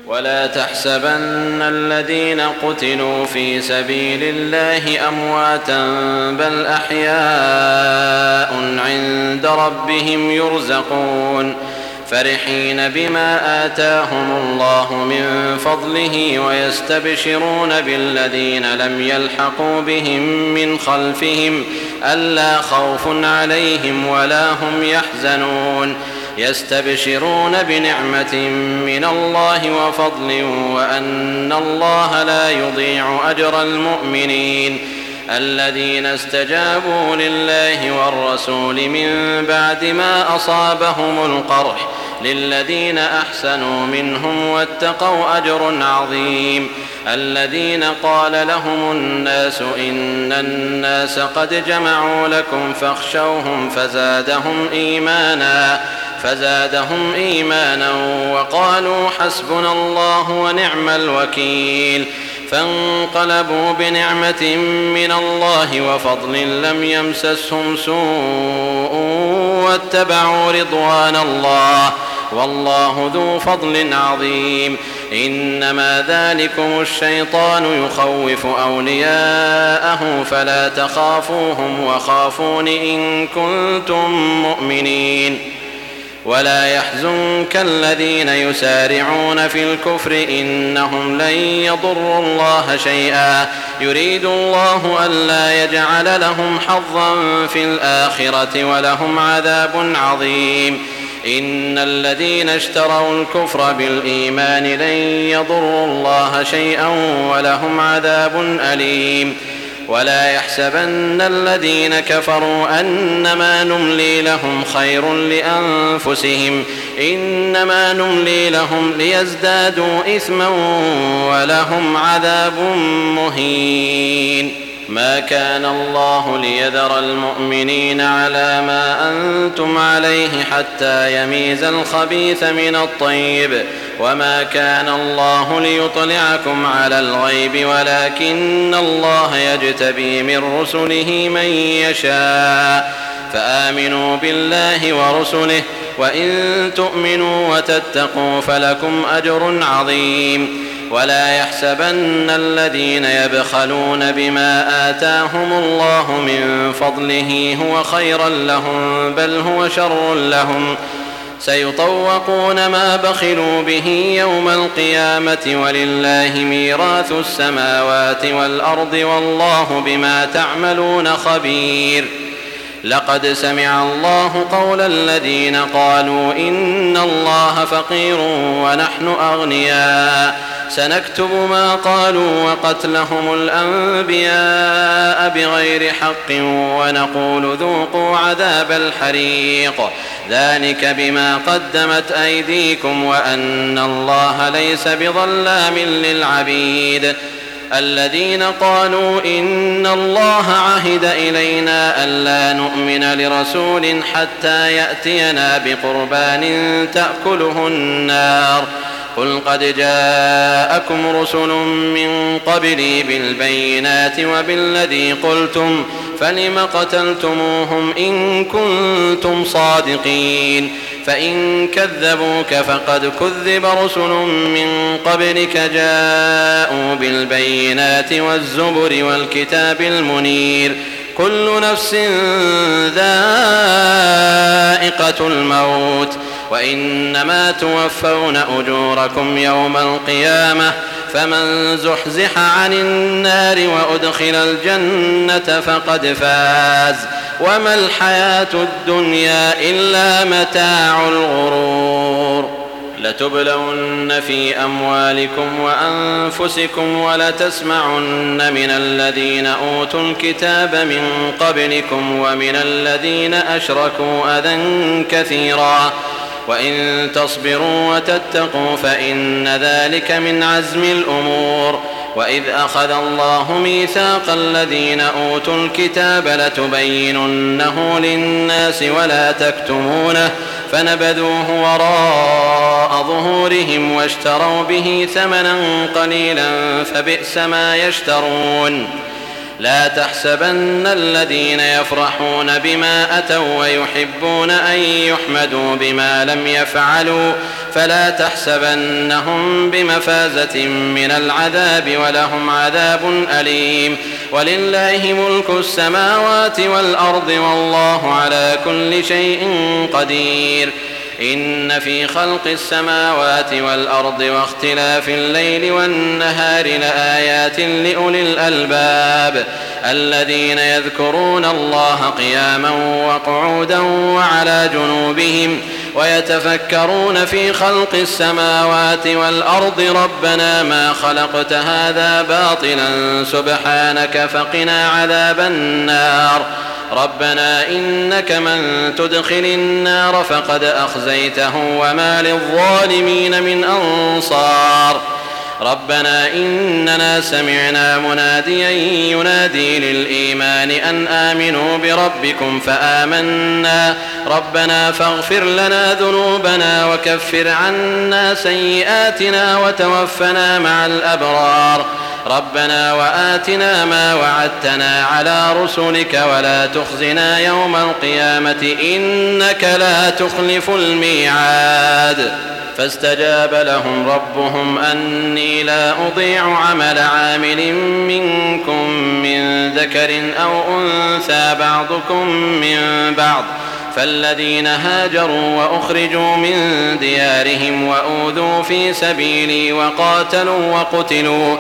ولا تحسبن الذين قتلوا في سبيل الله أمواتا بل أحياء عند ربهم يرزقون فرحين بما آتاهم الله من فضله ويستبشرون بالذين لم يلحقوا بهم من خلفهم ألا خوف عليهم ولا هم يحزنون يستبشرون بنعمة من الله وفضل وأن الله لا يضيع أجر المؤمنين الذين استجابوا لله والرسول من بعد ما أصابهم القرح للذين أحسنوا منهم واتقوا أجر عظيم الذين قال لهم الناس إن الناس قد جمعوا لكم فاخشوهم فزادهم إيمانا وقالوا حسبنا الله ونعم الوكيل فانقلبوا بنعمة من الله وفضل لم يمسسهم سوء واتبعوا رضوان الله والله ذو فضل عظيم إنما ذلكم الشيطان يخوف أولياءه فلا تخافوهم وخافون إن كنتم مؤمنين ولا يحزنك الذين يسارعون في الكفر إنهم لن يضروا الله شيئا يريد الله ألا يجعل لهم حظا في الآخرة ولهم عذاب عظيم إن الذين اشتروا الكفر بالإيمان لن يضروا الله شيئا ولهم عذاب أليم ولا يحسبن الذين كفروا أنما نملي لهم خير لأنفسهم إنما نملي لهم ليزدادوا إثما ولهم عذاب مهين ما كان الله ليذر المؤمنين على ما أنتم عليه حتى يميز الخبيث من الطيب وما كان الله ليطلعكم على الغيب ولكن الله يجتبي من رسله من يشاء فآمنوا بالله ورسله وإن تؤمنوا وتتقوا فلكم أجر عظيم ولا يحسبن الذين يبخلون بما آتاهم الله من فضله هو خيرا لهم بل هو شر لهم سيطوقون ما بخلوا به يوم القيامة ولله ميراث السماوات والأرض والله بما تعملون خبير لقد سمع الله قول الذين قالوا إن الله فقير ونحن أغنياء سنكتب ما قالوا وقتلهم الأنبياء بغير حق ونقول ذوقوا عذاب الحريق ذلك بما قدمت أيديكم وأن الله ليس بظلام للعبيد الذين قالوا إن الله عهد إلينا ألا نؤمن لرسول حتى يأتينا بقربان تأكله النار قل قد جاءكم رسل من قبلي بالبينات وبالذي قلتم فلم قتلتموهم إن كنتم صادقين فإن كذبوك فقد كذب رسل من قبلك جاءوا بالبينات والزبر والكتاب المنير كل نفس ذائقة الموت وإنما توفون أجوركم يوم القيامة فمن زحزح عن النار وأدخل الجنة فقد فاز وما الحياة الدنيا إلا متاع الغرور لتبلون في أموالكم وأنفسكم ولتسمعن من الذين أوتوا الكتاب من قبلكم ومن الذين أشركوا أذى كثيرا وإن تصبروا وتتقوا فإن ذلك من عزم الأمور وإذ أخذ الله ميثاق الذين أوتوا الكتاب لتبيننه للناس ولا تكتمونه فنبذوه وراء ظهورهم واشتروا به ثمنا قليلا فبئس ما يشترون لا تحسبن الذين يفرحون بما أتوا ويحبون أن يحمدوا بما لم يفعلوا فلا تحسبنهم بمفازة من العذاب ولهم عذاب أليم. ولله ملك السماوات والأرض والله على كل شيء قدير. إن في خلق السماوات والأرض واختلاف الليل والنهار لآيات لأولي الألباب الذين يذكرون الله قياما وقعودا وعلى جنوبهم ويتفكرون في خلق السماوات والأرض ربنا ما خلقت هذا باطلا سبحانك فقنا عذاب النار. ربنا إنك من تدخل النار فقد أخزيته وما للظالمين من أنصار. ربنا إننا سمعنا مناديا ينادي للإيمان أن آمنوا بربكم فآمنا ربنا فاغفر لنا ذنوبنا وكفر عنا سيئاتنا وتوفنا مع الأبرار. ربنا وآتنا ما وعدتنا على رسلك ولا تخزنا يوم القيامة إنك لا تخلف الميعاد. فاستجاب لهم ربهم أني لا أضيع عمل عامل منكم من ذكر أو أنثى بعضكم من بعض فالذين هاجروا وأخرجوا من ديارهم وأوذوا في سبيلي وقاتلوا وقتلوا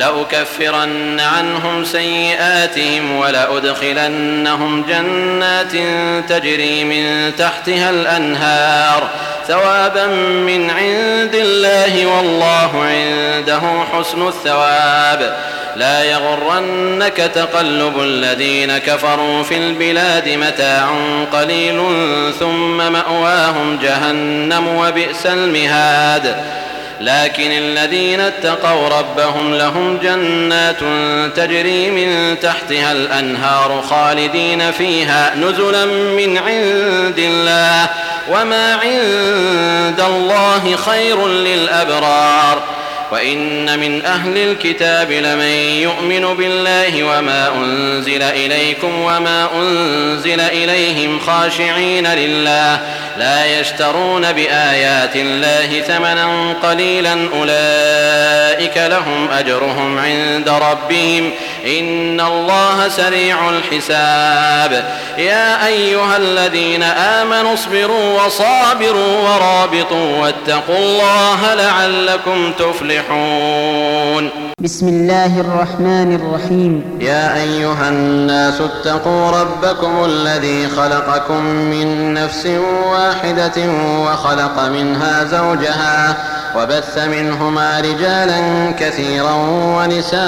لأكفرن عنهم سيئاتهم ولأدخلنهم جنات تجري من تحتها الأنهار ثوابا من عند الله والله عنده حسن الثواب. لا يغرنك تقلب الذين كفروا في البلاد متاع قليل ثم مأواهم جهنم وبئس المهاد. لكن الذين اتقوا ربهم لهم جنات تجري من تحتها الأنهار خالدين فيها نزلا من عند الله وما عند الله خير للأبرار. وإن من أهل الكتاب لمن يؤمن بالله وما أنزل إليكم وما أنزل إليهم خاشعين لله لا يشترون بآيات الله ثمنا قليلا أولئك لهم أجرهم عند ربهم إن الله سريع الحساب. يا أيها الذين آمنوا اصبروا وصابروا ورابطوا واتقوا الله لعلكم تفلحون. بسم الله الرحمن الرحيم. يا أيها الناس اتقوا ربكم الذي خلقكم من نفس واحدة وخلق منها زوجها وبث منهما رجالا كثيرا ونساء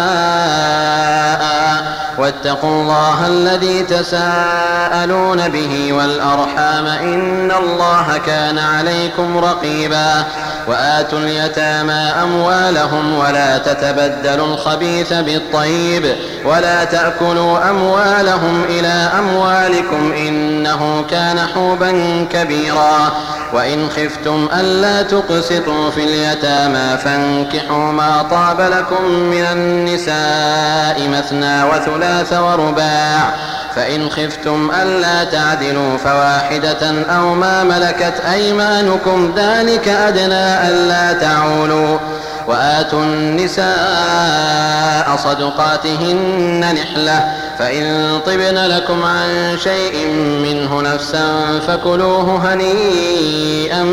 واتقوا الله الذي تساءلون به والأرحام إن الله كان عليكم رقيبا. وآتوا اليتامى أموالهم ولا تتبدلوا الخبيث بالطيب ولا تأكلوا أموالهم إلى أموالكم إنه كان حوبا كبيرا. وإن خفتم ألا تقسطوا في اليتامى فانكحوا ما طاب لكم من النساء مثنى وثلاث ورباع فإن خفتم ألا تعدلوا فواحدة أو ما ملكت أيمانكم ذلك أدنى ألا تعولوا. وآتوا النساء صدقاتهن نحلة فإن طبن لكم عن شيء منه نفسا فكلوه هنيئا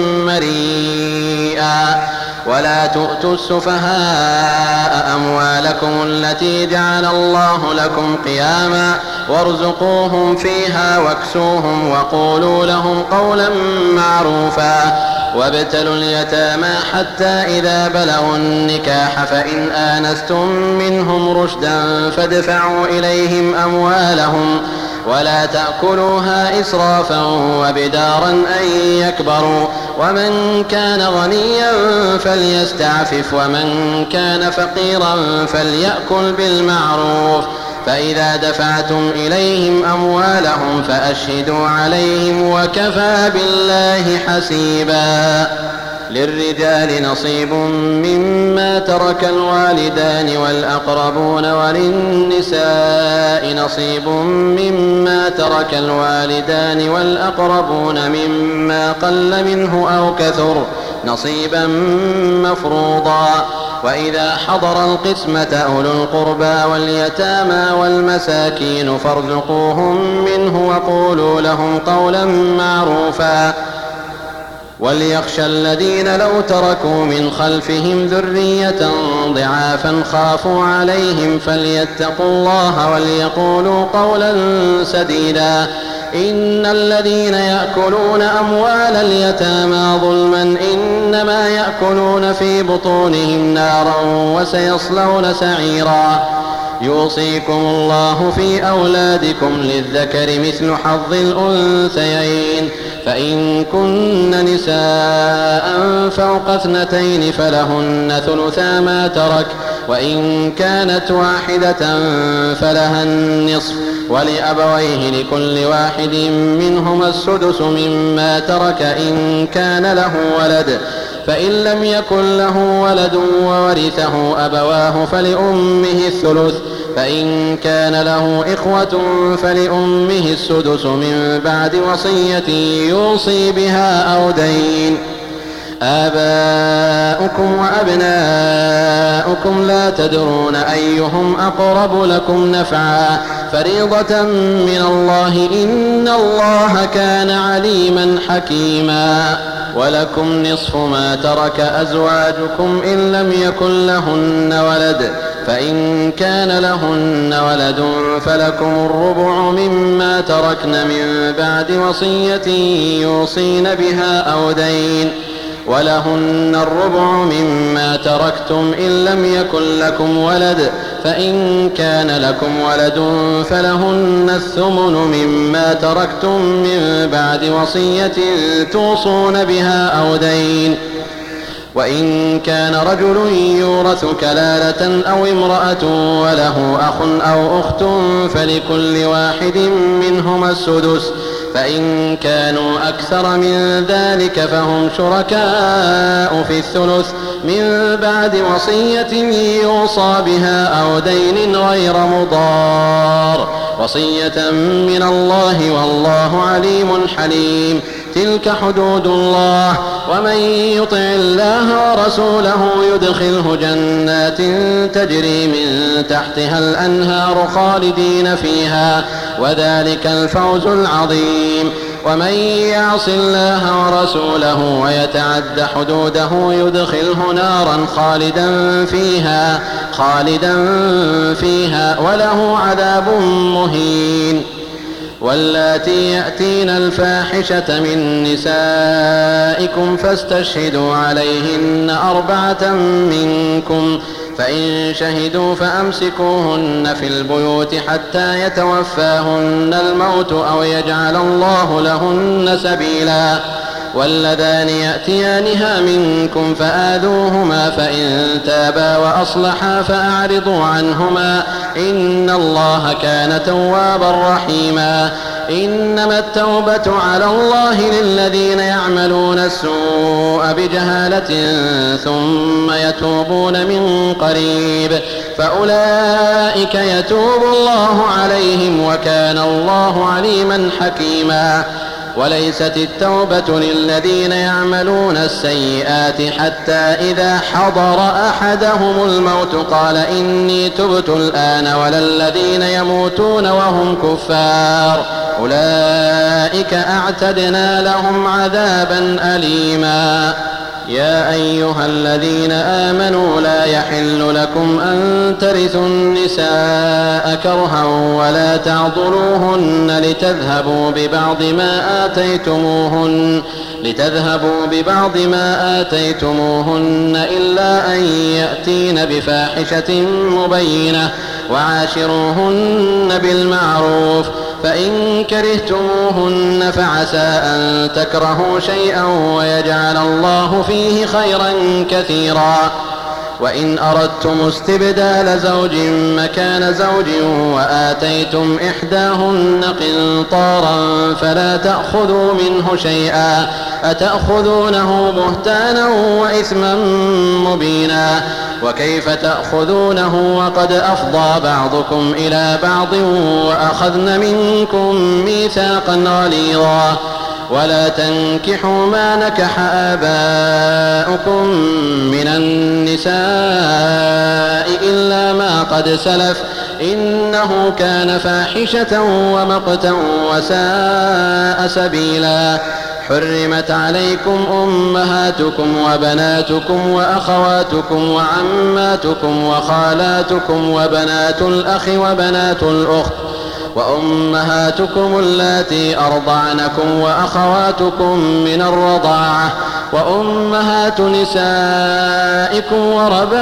مريئا. ولا تؤتوا السفهاء أموالكم التي جعل الله لكم قياما وارزقوهم فيها واكسوهم وقولوا لهم قولا معروفا. وابتلوا اليتامى حتى إذا بلغوا النكاح فإن آنستم منهم رشدا فادفعوا إليهم أموالهم ولا تأكلوها إسرافا وبدارا أن يكبروا. ومن كان غنيا فليستعفف ومن كان فقيرا فليأكل بالمعروف. فإذا دفعتم إليهم أموالهم فأشهدوا عليهم وكفى بالله حسيبا. للرجال نصيب مما ترك الوالدان والأقربون وللنساء نصيب مما ترك الوالدان والأقربون مما قل منه أو كثر نصيبا مفروضا. وإذا حضر القسمة أولو القربى واليتامى والمساكين فارزقوهم منه وقولوا لهم قولا معروفا. وليخشى الذين لو تركوا من خلفهم ذرية ضعافا خافوا عليهم فليتقوا الله وليقولوا قولا سديدا. إن الذين يأكلون أموال اليتامى ظلما إنما يأكلون في بطونهم نارا وسيصلون سعيرا. يوصيكم الله في أولادكم للذكر مثل حظ الأنثيين فإن كن نساء فوق 2 فلهن ثلثا ما ترك وإن كانت واحدة فلها النصف ولأبويه لكل واحد منهما السدس مما ترك إن كان له ولد فإن لم يكن له ولد وورثه أبواه فلأمه الثلث فإن كان له إخوة فلأمه السدس من بعد وصية يوصي بها أو دين. آباؤكم وأبناؤكم لا تدرون أيهم أقرب لكم نفعا فريضة من الله إن الله كان عليما حكيما. ولكم نصف ما ترك أزواجكم إن لم يكن لهن ولد فإن كان لهن ولد فلكم الربع مما تركن من بعد وصية يوصين بها أو دين. ولهن الربع مما تركتم إن لم يكن لكم ولد فإن كان لكم ولد فلهن الثمن مما تركتم من بعد وصية توصون بها أو دين. وإن كان رجل يورث كلالة أو امرأة وله أخ أو أخت فلكل واحد منهما السدس فإن كانوا أكثر من ذلك فهم شركاء في الثلث من بعد وصية يوصى بها أو دين غير مضار وصية من الله والله عليم حليم. تلك حدود الله ومن يطع الله ورسوله يدخله جنات تجري من تحتها الأنهار خالدين فيها وذلك الفوز العظيم. ومن يعص الله ورسوله ويتعد حدوده يدخله نارا خالدا فيها وله عذاب مهين. واللاتي يأتين الفاحشة من نسائكم فاستشهدوا عليهن 4 منكم فإن شهدوا فأمسكوهن في البيوت حتى يتوفاهن الموت أو يجعل الله لهن سبيلا. واللذان يأتيانها منكم فآذوهما فإن تابا وأصلحا فأعرضوا عنهما إن الله كان توابا رحيما. إنما التوبة على الله للذين يعملون السوء بجهالة ثم يتوبون من قريب فأولئك يتوب الله عليهم وكان الله عليما حكيما. وليست التوبة للذين يعملون السيئات حتى إذا حضر أحدهم الموت قال إني تبت الآن ولا الذين يموتون وهم كفار أولئك أعتدنا لهم عذابا أليما. يا أيها الذين آمنوا لا يحل لكم أن ترثوا النساء كرها ولا تعضلوهن لتذهبوا ببعض ما آتيتموهن إلا أن يأتين بفاحشة مبينة وعاشروهن بالمعروف فإن كرهتموهن فعسى أن تكرهوا شيئا ويجعل الله فيه خيرا كثيرا. وإن أردتم استبدال زوج مكان زوج وآتيتم إحداهن قنطارا فلا تأخذوا منه شيئا أتأخذونه بهتانا وإثما مبينا. وكيف تأخذونه وقد أفضى بعضكم إلى بعض وأخذن منكم ميثاقا غليظا. ولا تنكحوا ما نكح آباؤكم من النساء إلا ما قد سلف إنه كان فاحشة ومقتا وساء سبيلا. حرمت عليكم أمهاتكم وبناتكم وأخواتكم وعماتكم وخالاتكم وبنات الأخ وبنات الأخت وأمهاتكم اللاتي أرضعنكم وأخواتكم من الرضاعة وأمهات نسائكم وربائبكم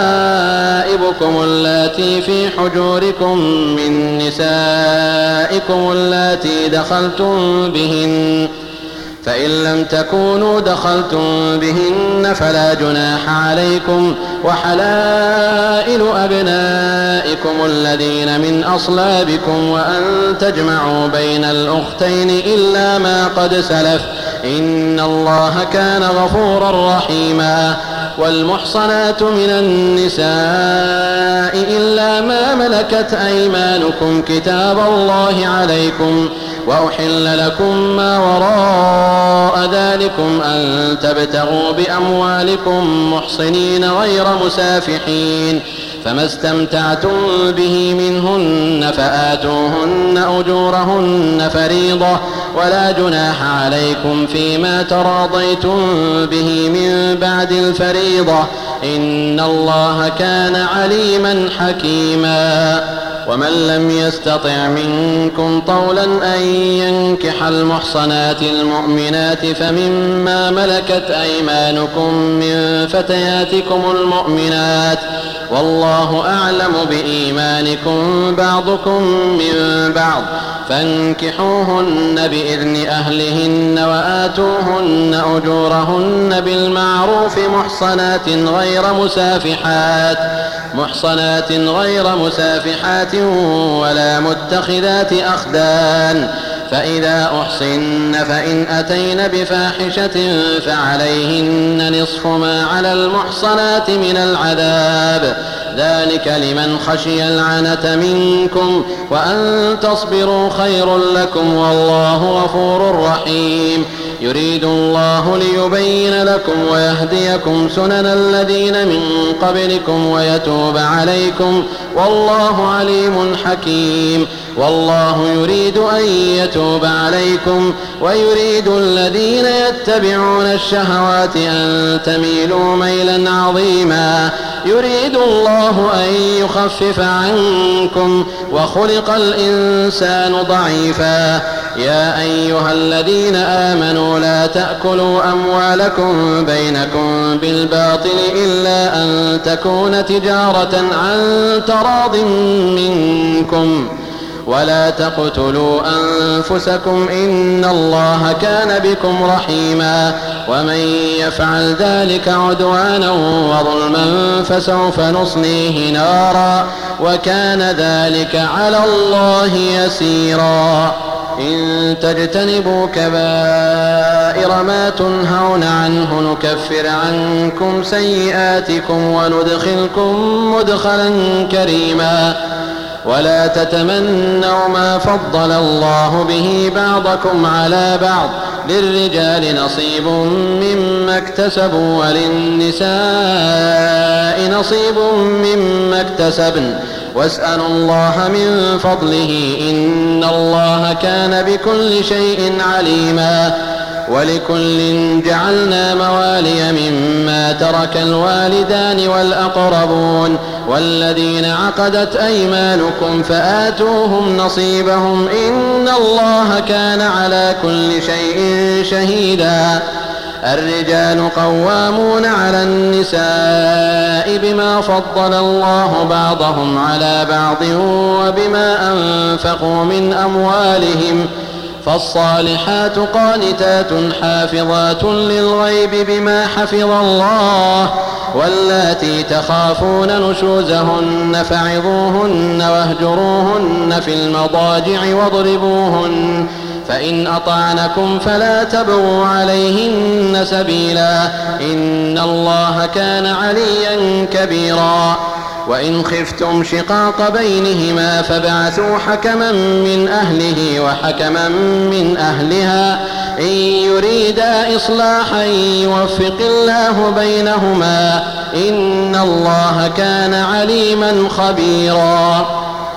اللاتي في حجوركم من نسائكم اللاتي دخلتم بهن، فإن لم تكونوا دخلتم بهن فلا جناح عليكم، وحلائل أبنائكم الذين من أصلابكم، وأن تجمعوا بين الأختين إلا ما قد سلف إن الله كان غفورا رحيما. والمحصنات من النساء إلا ما ملكت أيمانكم كتاب الله عليكم، وأحل لكم ما وراء ذلكم أن تبتغوا بأموالكم محصنين غير مسافحين، فما استمتعتم به منهن فآتوهن أجورهن فريضة، ولا جناح عليكم فيما تراضيتم به من بعد الفريضة إن الله كان عليما حكيما. ومن لم يستطع منكم طولا أن ينكح المحصنات المؤمنات فمما ملكت أيمانكم من فتياتكم المؤمنات، والله أعلم بإيمانكم بعضكم من بعض، فانكحوهن بإذن أهلهن وآتوهن أجورهن بالمعروف محصنات غير مسافحات ولا متخذات أخدان، فإذا أحصن فإن أتين بفاحشة فعليهن نصف ما على المحصنات من العذاب، ذلك لمن خشي العنة منكم، وأن تصبروا خير لكم والله غفور رحيم. يريد الله ليبين لكم ويهديكم سنن الذين من قبلكم ويتوب عليكم، والله عليم حكيم. والله يريد أن يتوب عليكم ويريد الذين يتبعون الشهوات أن تميلوا ميلا عظيما. يريد الله أن يخفف عنكم وخلق الإنسان ضعيفا. يا أيها الذين آمنوا لا تأكلوا أموالكم بينكم بالباطل إلا أن تكون تجارة عن تراض منكم، ولا تقتلوا أنفسكم إن الله كان بكم رحيما. ومن يفعل ذلك عدوانا وظلما فسوف نصليه نارا وكان ذلك على الله يسيرا. إن تجتنبوا كبائر ما تنهون عنه نكفر عنكم سيئاتكم وندخلكم مدخلا كريما. ولا تتمنوا ما فضل الله به بعضكم على بعض، للرجال نصيب مما اكتسبوا وللنساء نصيب مما اكتسبن، واسألوا الله من فضله إن الله كان بكل شيء عليما. ولكل جعلنا موالي مما ترك الوالدان والأقربون والذين عقدت أيمانكم فآتوهم نصيبهم إن الله كان على كل شيء شهيدا. الرجال قوامون على النساء بما فضل الله بعضهم على بعض وبما أنفقوا من أموالهم، فالصالحات قانتات حافظات للغيب بما حفظ الله، واللاتي تخافون نشوزهن فعظوهن واهجروهن في المضاجع واضربوهن، فإن أطعنكم فلا تبغوا عليهن سبيلا إن الله كان عليا كبيرا. وإن خفتم شقاق بينهما فابعثوا حكما من أهله وحكما من أهلها إن يريدا إصلاحا يوفق الله بينهما إن الله كان عليما خبيرا.